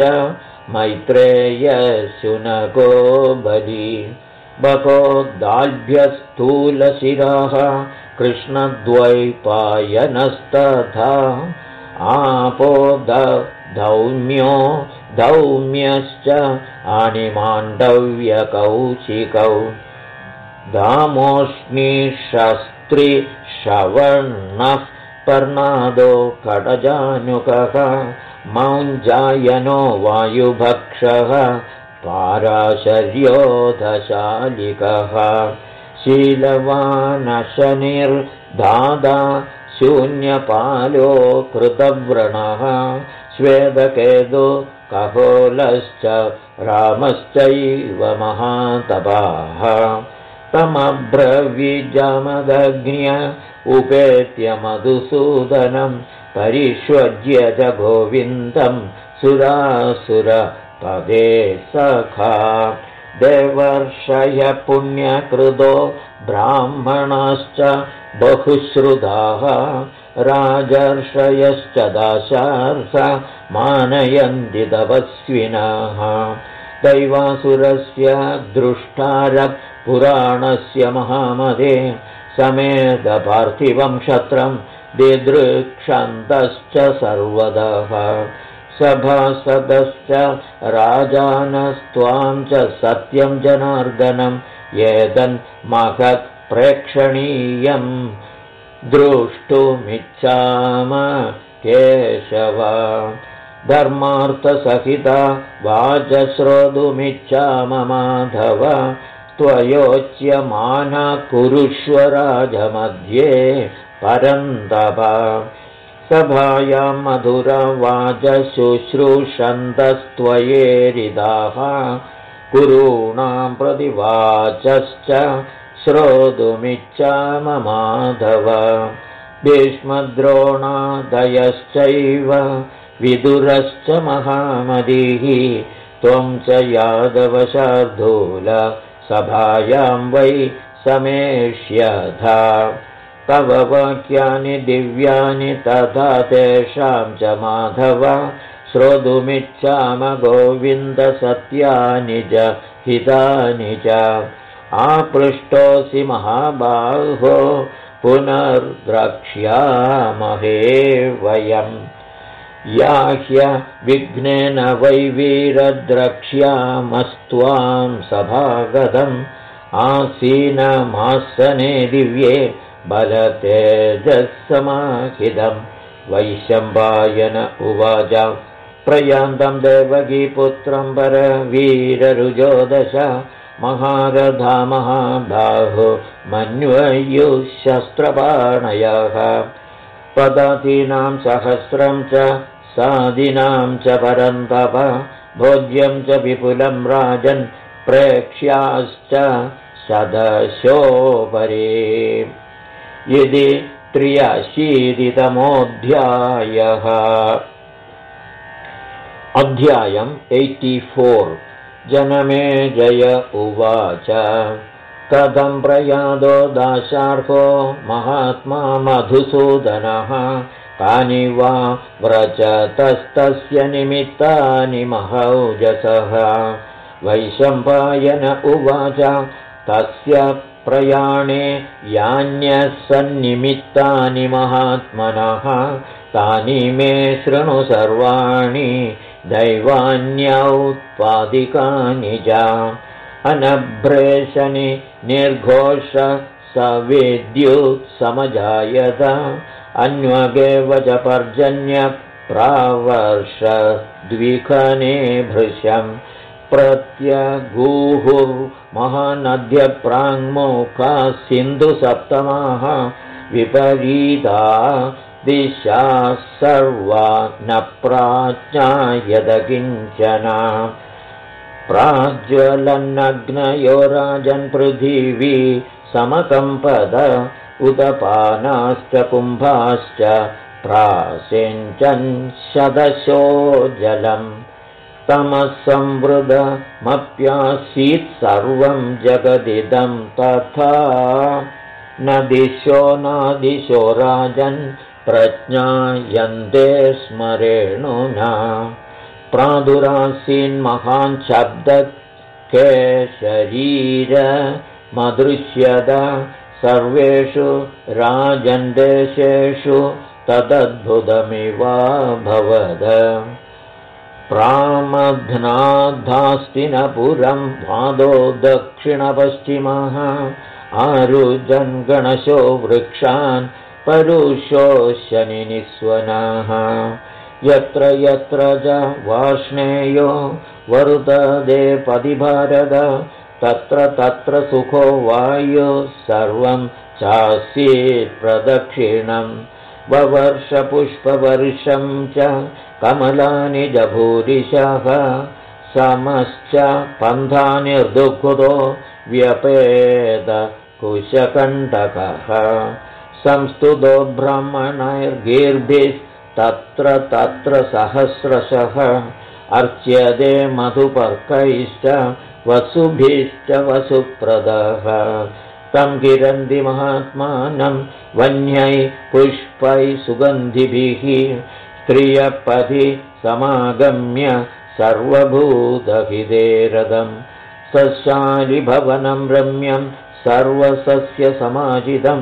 मैत्रेयशुनको बली बकोदाल्भ्यस्थूलशिराः कृष्णद्वैपायनस्तथा धौम्यो धौम्यश्च अणिमाण्डव्यकौशिकौ दामोष्णीशस्त्रिश्रवर्णः पर्णादो खडजानुकः मौञ्जायनो वायुभक्षः पाराशर्योधशालिकः शीलवानशनिर्धादा शून्यपालो कृतव्रणः श्वेतकेतु कपोलश्च रामश्चैव महातपाः तमब्रवीजामदग्न्य उपेत्य मधुसूदनं परिष्वज्य च गोविन्दं सुरासुरपदे सखा देवर्षय पुण्यकृतो ब्राह्मणाश्च बहुश्रुताः राजर्षयश्च दाशार्थ मानयन्ति तपस्विनः दैवासुरस्य दृष्टारपुराणस्य महामदे समेतपार्थिवं क्षत्रं दिदृक्षन्तश्च सर्वतः सभासदश्च राजानस्त्वां च सत्यं जनार्दनं एतन्महत् प्रेक्षणीयं द्रष्टुमिच्छाम केशव धर्मार्थसहिता वाच श्रोतुमिच्छाम माधव त्वयोच्यमाना कुरुष्व राजमध्ये परन्तप सभायां मधुरवाच शुश्रूषन्तस्त्वयेरिदाः कुरूणां प्रतिवाचश्च श्रोतुमिच्छाम माधव भीष्मद्रोणादयश्चैव विदुरश्च महामतिः त्वं च यादवशार्दूल सभायां वै समेष्यथा तव वाक्यानि दिव्यानि तथा तेषां च माधव श्रोतुमिच्छाम गोविन्द सत्यानि च हितानि च आपृष्टोऽसि महाबाहो पुनर्द्रक्ष्यामहे वयम् याह्य विघ्नेन वै वीरद्रक्ष्यामस्त्वां सभागतम् आसीनमासने दिव्ये बलतेजस्समाहितं वैशम्पायन उवाच प्रयान्तं देवकीपुत्रं परवीररुजोदश महारथा महाबाहो मन्वयुशस्त्रपाणयः पदातीनां सहस्रं च सादिनां च परन्तप भोज्यं च विपुलं राजन् प्रेक्ष्याश्च सदशोपरि यदि 83तमोऽध्यायः अध्यायम् 84 जनमेजय उवाच कथं प्रयादो दाशार्हो महात्मा मधुसूदनः कानि वा व्रजतस्तस्य निमित्तानि महौजसः वैशम्पायन उवाच तस्य प्रयाणे यान्यः सन्निमित्तानि महात्मनः तानि मे शृणु सर्वाणि दैवान्यौत्पादिकानि च अनभ्रेशनि निर्घोष सविद्युत् समजायत अन्वगेव च पर्जन्य प्रावर्ष द्विखने भृशम् प्रत्यगूहुर्महानद्यप्राङ्मुखा सिन्धुसप्तमाः विपरीता दिशा सर्वा न प्राज्ञायत किञ्चन प्राज्वलन्नग्नयो राजन् पृथिवी समकम्पद उदपानाश्च कुम्भाश्च प्रासिञ्चन् शदशो जलम् तमः संवृतमप्यासीत् सर्वं जगदिदं तथा न दिशो नादिशो राजन् प्रज्ञायन्ते स्मरेणुना प्रादुरासीन्महान् शब्दः केशरीरमदृश्यत सर्वेषु राजन्देशेषु तदद्भुतमिवाभवद प्रामध्नाद्धास्तिनपुरं वादो दक्षिणपश्चिमः आरुजन् गणशो वृक्षान् परुषो शनिनिस्वनाः यत्र यत्र च वार्ष्णेयो वर्तते पतिभारत तत्र तत्र सुखो वायु सर्वं चासीत् प्रदक्षिणम् ववर्षपुष्पवर्षं च कमलानि जभूरिशः समश्च पन्थानिर्दुःखुतो व्यपेद कुशकण्टकः संस्तुतो ब्राह्मणैर्गीर्भिस्तत्र तत्र सहस्रशः अर्च्यते मधुपर्कैश्च वसुभिश्च वसुप्रदः तं गिरन्ति महात्मानं वन्यै पुष्पै सुगन्धिभिः स्त्रियपथि समागम्य सर्वभूतहितेरदं सस्यालिभवनं रम्यं सर्वसस्यसमाजितं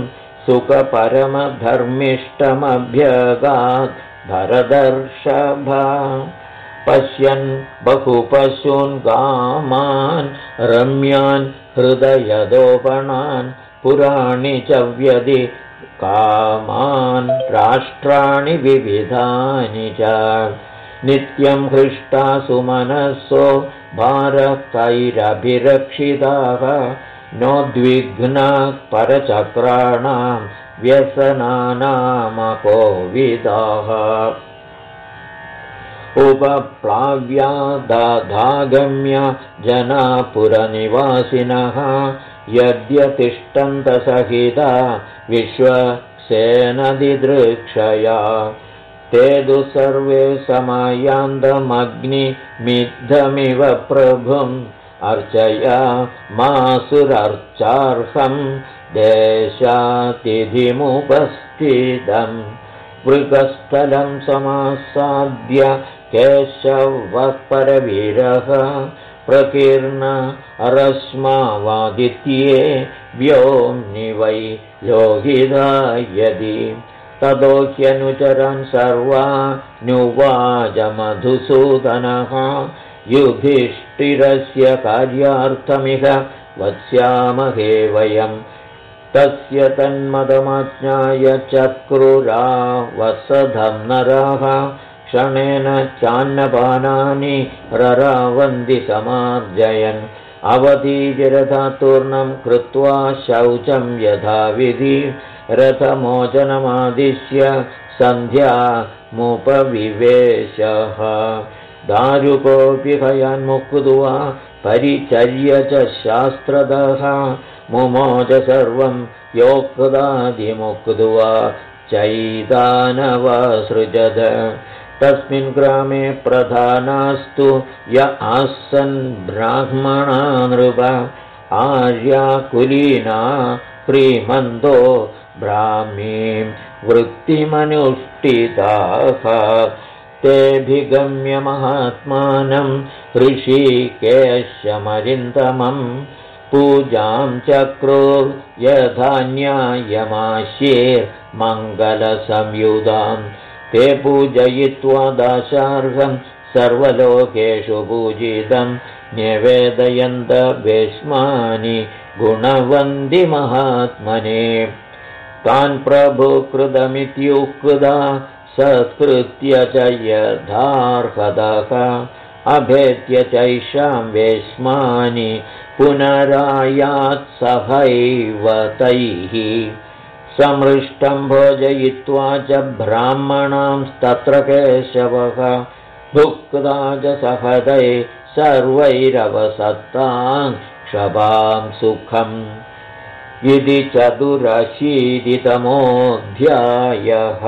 सुखपरमधर्मिष्टमभ्यगात् भरदर्षभा पश्यन् बहुपशून् कामान् रम्यान् हृदयदोपणान् पुराणि च व्यदि कामान् राष्ट्राणि विविधानि च नित्यं हृष्टासु मनसो भारतैरभिरक्षिताः नोद्विघ्नाः परचक्राणां व्यसनानामकोविदाः उपप्लाव्यादागम्य जनापुरनिवासिनः यद्यतिष्ठन्तसहिता विश्वसेनदिदृक्षया ते तु सर्वे समायान्तमग्निमिद्धमिव प्रभुम् अर्चया मासुरर्चार्हं देशातिथिमुपस्थितम् मृगस्थलं समासाद्य केशवः परवीरः प्रकीर्ण अरश्मावादित्ये व्योम्नि वै लोहिता यदि ततो ह्यनुचरन् सर्वानुवाच मधुसूदनः युधिष्ठिरस्य कार्यार्थमिह वत्स्यामहे वयम् तस्य तन्मदमाज्ञाय चक्रुरा वसधं नराः क्षणेन चान्नपानानि ररावन्ति समार्जयन् अवतीर्यरथातूर्णं कृत्वा शौचं यथाविधि रथमोचनमादिश्य सन्ध्यामुपविवेशः दारुकोऽपि हयान्मुक्त्वा परिचर्य च शास्त्रदः मुमोच सर्वं योक्तादिमुक्त्वा चैतानवसृजत तस्मिन् ग्रामे प्रधानास्तु य आसन् ब्राह्मणा नृप आर्याकुलीना प्रीमन्तो ब्राह्मीं वृत्तिमनुष्ठिताः तेऽभिगम्य महात्मानं ऋषिकेशमरिन्दमम् पूजां चक्रुः यथा न्यायमास्येर्मङ्गलसंयुधां ते पूजयित्वा दाशार्हं सर्वलोकेषु पूजितं निवेदयन्त भीष्मानि गुणवन्ति महात्मने तान् प्रभुकृतमित्युक्ता सत्कृत्य च यथार्हतः अभेद्य चैषां वेश्मानि पुनरायात् सहैव तैः समृष्टं भोजयित्वा च ब्राह्मणांस्तत्र केशवः भुक्ता च सहदै सर्वैरवसत्तां क्षपां सुखम् इति 84तमोऽध्यायः।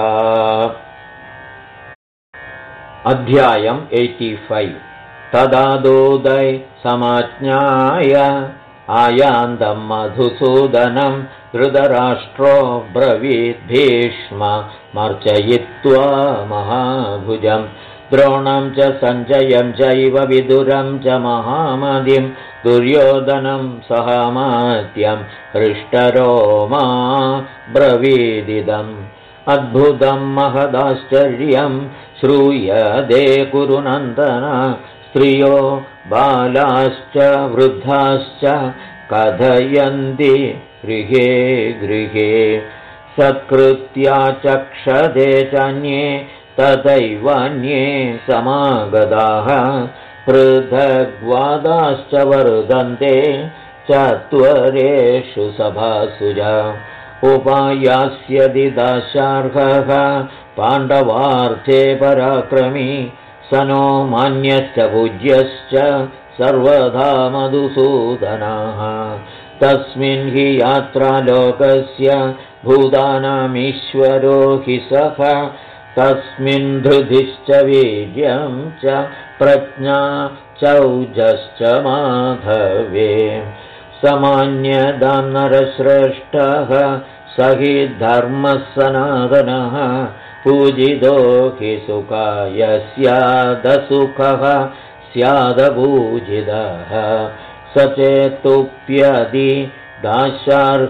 अध्यायम् 85। तदा दूदै समाज्ञाय आयान्तं मधुसूदनं धृतराष्ट्रो ब्रवीद् भीष्म मर्चयित्वा महाभुजं द्रोणं च सञ्जयं चैव विदुरं च महामतिं दुर्योधनं सहामात्यं हृष्टरोमा ब्रवीदिदं अद्भुतं महदाश्चर्यं श्रूयते कुरुनन्दन स्त्रियो बालाश्च वृद्धाश्च कथयन्ति गृहे गृहे सत्कृत्या चक्षते चान्ये तथैवान्ये समागताः पृथग्वादाश्च वर्धन्ते चत्वरेषु सभासु च उपायास्यति दाशार्हः पाण्डवार्थे पराक्रमी स नो मान्यश्च पूज्यश्च सर्वदा मधुसूदनः तस्मिन् हि यात्रालोकस्य भूतानामीश्वरो हि सः तस्मिन् धृतिश्च वीर्यं च प्रज्ञा चौजश्च माधवे समान्यदां नरश्रेष्ठः स हि धर्मः सनातनः पूजितो हि सुखाय स्यादसुखः स्यादपूजितः स चेतुप्यदि दाशार्ह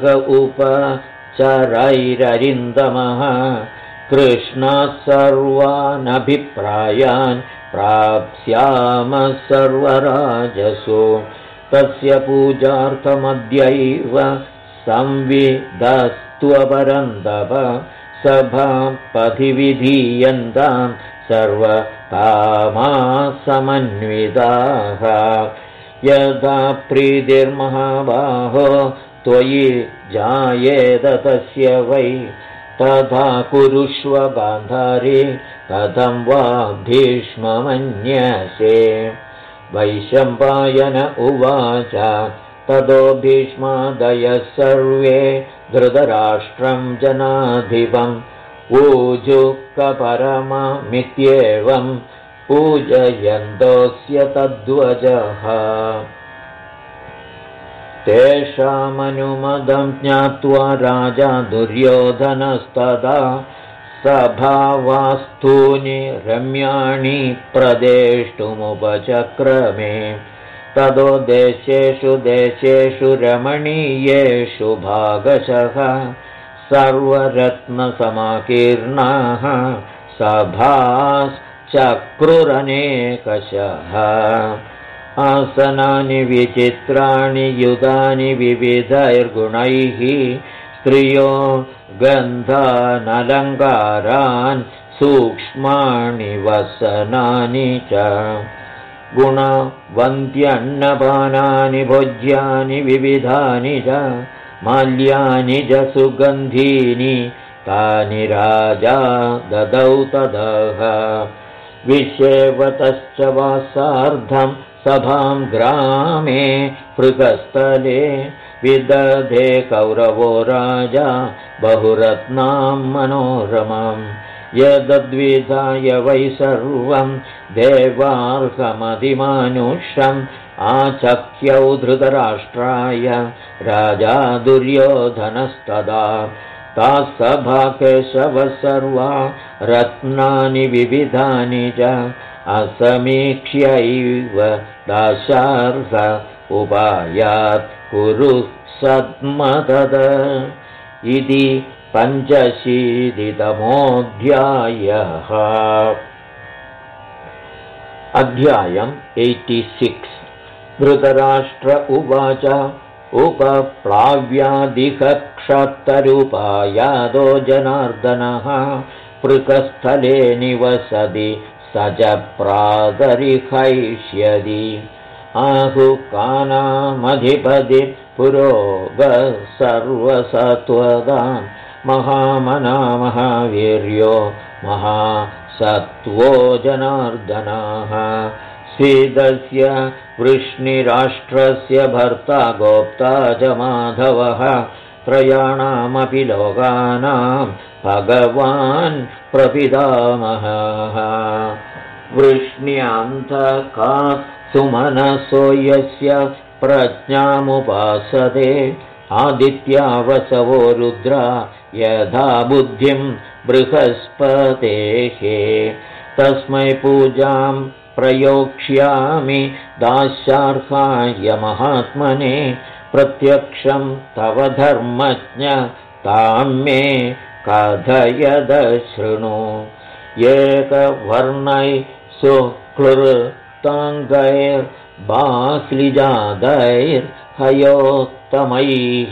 उपचरैररिन्दमः कृष्णात् सर्वानभिप्रायान् प्राप्स्यामः सर्वराजसु तस्य पूजार्थमद्यैव संविदस्त्वपरन्दप सभापथिविधीयन्तां सर्वकामासमन्विताः यदा प्रीतिर्महाबाहो त्वयि जायेत तस्य वै तथा कुरुष्व गान्धारी कथं वा भीष्ममन्यसे वैशम्पायन उवाच ततो भीष्मादयः सर्वे धृतराष्ट्रं जनाधिपम् ऊजुकपरममित्येवं पूजयन्तोऽस्य तद्वजः तेषामनुमतं ज्ञात्वा राजा दुर्योधनस्तदा सभावास्तूनि रम्याणि प्रदेष्टुमुपचक्रमे ततो देशेषु देशेषु रमणीयेषु भागशः सर्वरत्नसमाकीर्णाः सभाश्चक्रुरनेकशः आसनानि विचित्राणि युधानि विविधैर्गुणैः स्त्रियो गन्धानलङ्कारान् सूक्ष्माणि वसनानि च गुणवन्त्यन्नपानानि भोज्यानि विविधानि च माल्यानि च सुगन्धीनि तानि राजा ददौ तदः विषेवतश्च वासार्धं सभां ग्रामे पृगस्थले विदधे कौरवो राजा बहुरत्नां मनोरमम् यदद्विधाय वै सर्वं देवार्हमतिमानुषम् आचख्यौ धृतराष्ट्राय राजा दुर्योधनस्तदा ताः सभा केशवः सर्वा रत्नानि विविधानि च असमीक्ष्यैव दाशार्ह उपायात् कुरु सद्मदद इति 85तमोऽध्यायः। अध्यायम् 86। धृतराष्ट्र उवाच उपप्लाव्यादिकक्षत्तरूपायादो जनार्दनः पृकस्थले निवसति स च प्रातरिहैष्यति आहुकानामधिपति पुरोगः सर्वसत्त्वदां महामनामहावीर्यो महासत्त्वो जनार्दनः स्वीदस्य वृष्णिराष्ट्रस्य भर्ता गोप्ता च माधवः त्रयाणामपि लोकानां भगवान् प्रपितामहः वृष्ण्यान्तकात् सुमनसो यस्य प्रज्ञामुपासते आदित्यावसवो रुद्रा यथा बुद्धिं बृहस्पतेः तस्मै पूजां प्रयोक्ष्यामि दास्यार्हाय महात्मने प्रत्यक्षं तव धर्मज्ञ तां मे कथयदशृणु एकवर्णै शुक्लृताङ्गैर्बाह्लिजादैर्हयोत्तमैः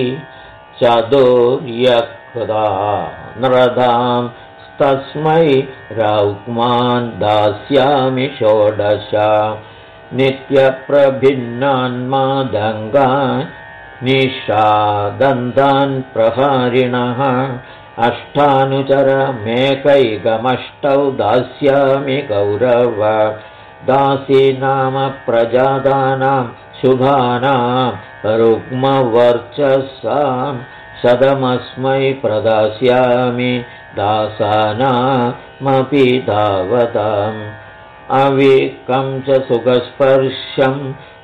चतुर्यक्ता नृधां तस्मै रौक्मान् दास्यामि 16 नित्यप्रभिन्नान्मादङ्गान् निषादन्तान् प्रहारिणः अष्टानुचरमेकैकमष्टौ दास्यामि गौरव दासी नाम प्रजादानां शुभानां रुग्मवर्चसां शतमस्मै प्रदास्यामि दासानामपि तावताम् अविकं च सुखस्पर्शं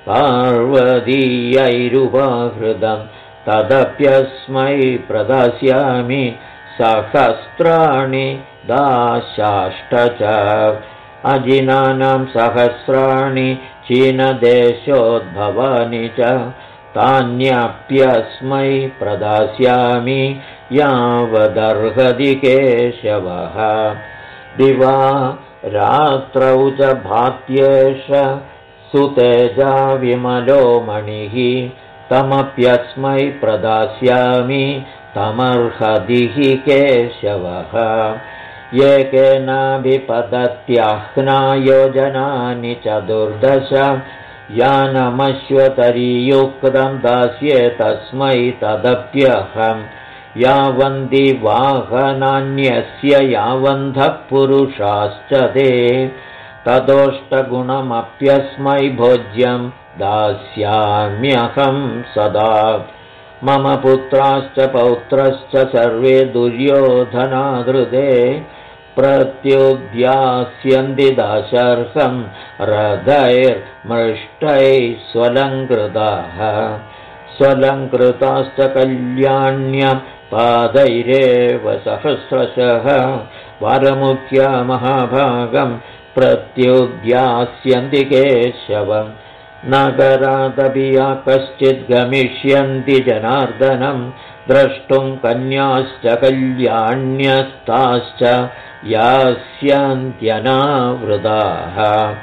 पार्वतीयैरुपहृतं तदप्यस्मै प्रदास्यामि सहस्राणि दाशाष्ट च अजिनानां सहस्राणि चीनदेशोद्भवानि च तान्यप्यस्मै प्रदास्यामि यावदर्हति केशवः दिवा रात्रौ च भात्येष सुतेजा विमलो मणिः तमप्यस्मै प्रदास्यामि तमर्हदिः केशवः एकेनाभिपदत्याह्ना योजनानि 14 यानमश्वतरीयुक्तं दास्ये तस्मै तदप्यहम् यावन्ति वाहनान्यस्य यावन्तः पुरुषाश्च ते ततोष्टगुणमप्यस्मै भोज्यं दास्याम्यहं सदा मम पुत्राश्च पौत्रश्च सर्वे दुर्योधनादृते प्रत्युद्यास्यन्ति दाशर्हं रथैर्मृष्टैः स्वलङ्कृताः स्वलङ्कृताश्च कल्याण्य पादैरेव सहस्रशः वारमुख्या महाभागं प्रत्युद्यास्यन्ति केशवम् नगरादपि या कश्चित् गमिष्यन्ति जनार्दनं द्रष्टुं कन्याश्च कल्याण्यस्ताश्च यास्यन्त्यनावृताः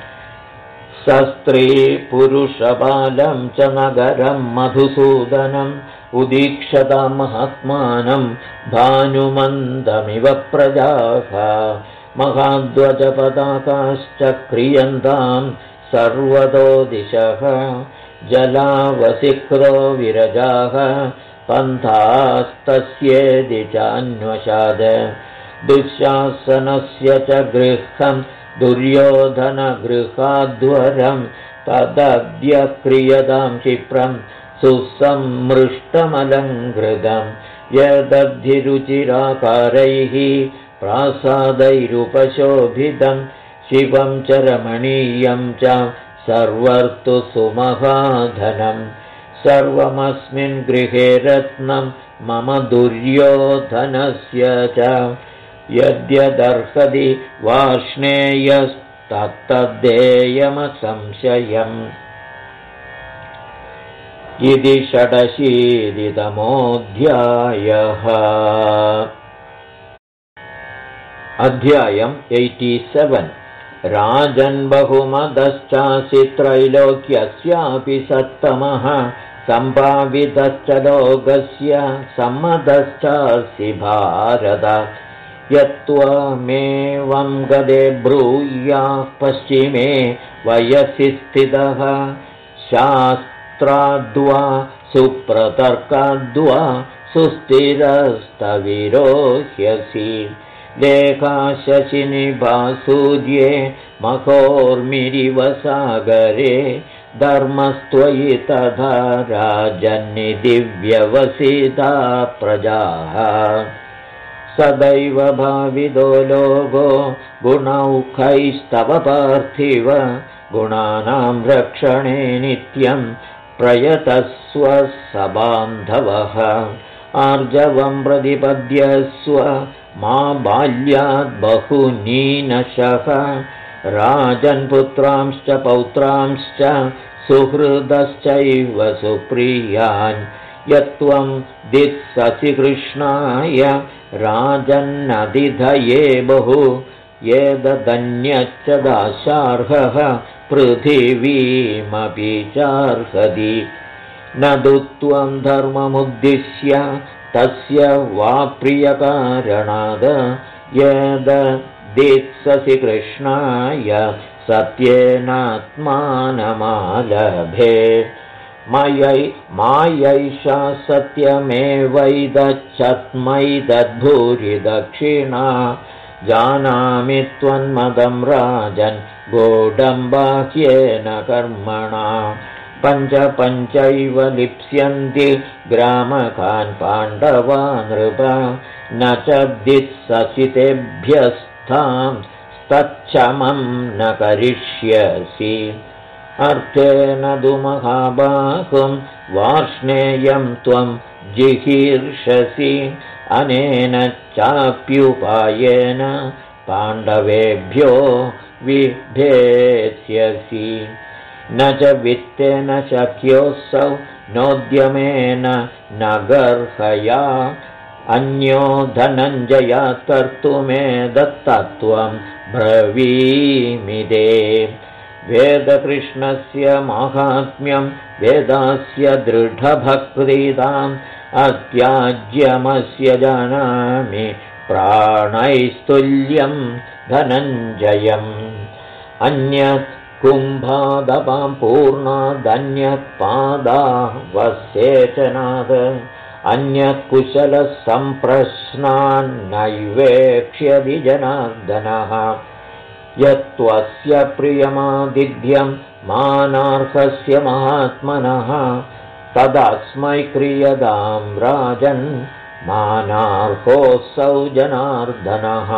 सस्त्रीपुरुषबालं च नगरं मधुसूदनम् उदीक्षता महात्मानं भानुमन्दमिव प्रजाः महाध्वजपताकाश्च क्रियन्तां सर्वतो दिशः जलावसिक्तो विरजाः पन्थास्तस्येदि चान्वशाद दुःशासनस्य च गृहं दुर्योधनगृहाद्वरं तदद्य क्रियतां क्षिप्रं सुसम्मृष्टमलङ्कृतं यदद्धिरुचिराकारैः प्रासादैरुपशोभितं शिवं च रमणीयं च सर्वर्तु सुमहाधनं सर्वमस्मिन् गृहे रत्नं मम दुर्योधनस्य च यद्यदर्हति वार्ष्णेयस्तत्तद्देयमसंशयम् इति 86तमोऽध्यायः। अध्यायम् 87 राजन्बहुमदश्चासि त्रैलोक्यस्यापि सत्तमः सम्भावितश्च लोकस्य सम्मतश्चासि भारत यत्त्वमेवं गदे ब्रूयाः पश्चिमे वयसि स्थितः शास्त्राद्वा सुप्रतर्काद्वा सुस्थिरस्तविरोह्यसि लेखाशशिनिभा सूर्ये मखोर्मिरिव सागरे धर्मस्त्वयि तथा राजन्निदिव्यवसिता प्रजाः सदैव भाविदो लोको गुणौखैस्तव पार्थिव गुणानां रक्षणे नित्यं प्रयतस्व सबान्धवः आर्जवं प्रतिपद्यस्व मा बाल्याद् बहुनीनशः राजन्पुत्रांश्च पौत्रांश्च सुहृदश्चैव सुप्रियान् यत्त्वं दित्ससि कृष्णाय राजन्नदिधये बहु येदन्यच्च दाशार्हः पृथिवीमपि चार्हति न तु त्वं धर्ममुद्दिश्य तस्य वा प्रियकारणाद यददित्ससि कृष्णाय सत्येनात्मानमालभे मायैषा सत्यमेवैदच्छत्मैदद्भूरि दक्षिणा जानामि त्वन्मदं राजन् गूढं बाह्येन कर्मणा पञ्चैव लिप्स्यन्ति ग्रामकान् पाण्डवा नृप न च दित्ससि तेभ्यस्तां तच्छमं न करिष्यसि अर्थेन तु महाबाहुं वार्ष्णेयं त्वं जिहीर्षसि अनेन चाप्युपायेन पाण्डवेभ्यो विभेत्स्यसि न च वित्तेन शक्योऽसौ नोद्यमेन न गर्हया अन्यो धनञ्जयात् कर्तुमेतत्तत्त्वं ब्रवीमिदे वेदकृष्णस्य माहात्म्यं वेदास्य दृढभक्तिदाम् अत्याज्यमस्य जानामि प्राणैस्तुल्यं धनञ्जयम् अन्यत् कुम्भादपां पूर्णादन्यत् पादावसेचनात् अन्यत् कुशलसम्प्रश्नान्नैवेक्ष्यति जनार्दनः यत्त्वस्य प्रियमादिध्यं मानार्हस्य महात्मनः तदस्मै क्रियतां राजन् मानार्होऽसौ जनार्दनः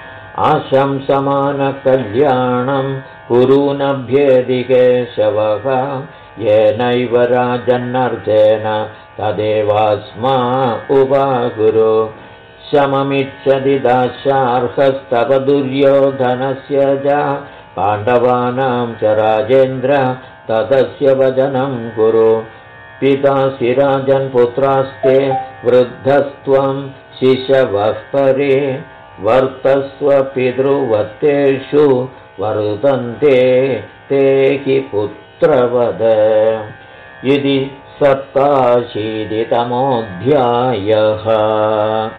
आशंसमानकल्याणं कुरूनभ्येदि केशवः येनैव राजन्नर्धेन तदेवास्मा उपाकुरु शममिच्छति दाशार्हस्तव दुर्योधनस्य च पाण्डवानां च राजेन्द्र तदस्य वचनं कुरु पितासि राजन्पुत्रास्ते वृद्धस्त्वं शिशवः परे वर्तस्व पितृवत्तेषु वर्तन्ते ते हि पुत्रवद इति 87तमोऽध्यायः।